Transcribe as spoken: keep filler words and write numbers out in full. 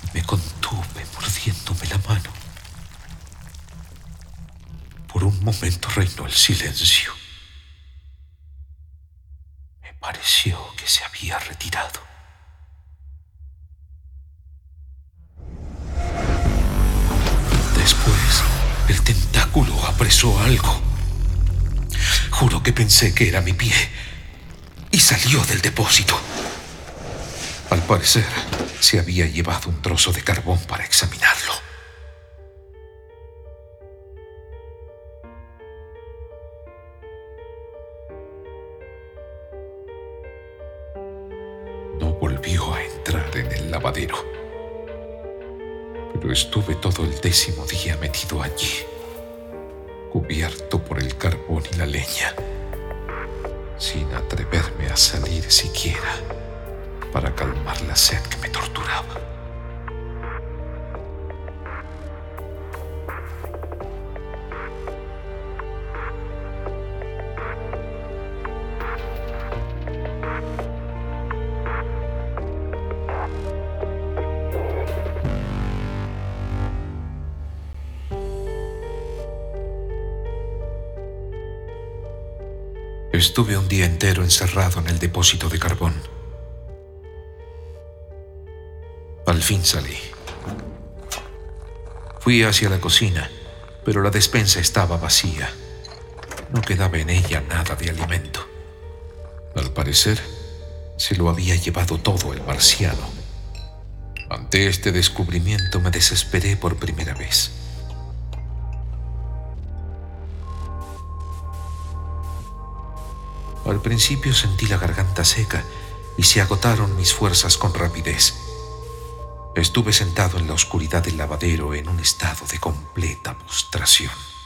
Me contuve mordiéndome la mano. Por un momento reinó el silencio. Me pareció que se había retirado. Después, el tentáculo apresó algo. Juro que pensé que era mi pie y salió del depósito. Al parecer, se había llevado un trozo de carbón para examinarlo. No volvió a entrar en el lavadero, pero estuve todo el décimo día metido allí, cubierto por el carbón y la leña, sin atreverme a salir siquiera para calmar la sed que me torturaba. Estuve un día entero encerrado en el depósito de carbón. Al fin salí. Fui hacia la cocina, pero la despensa estaba vacía. No quedaba en ella nada de alimento. Al parecer, se lo había llevado todo el marciano. Ante este descubrimiento me desesperé por primera vez. Al principio sentí la garganta seca y se agotaron mis fuerzas con rapidez. Estuve sentado en la oscuridad del lavadero en un estado de completa postración.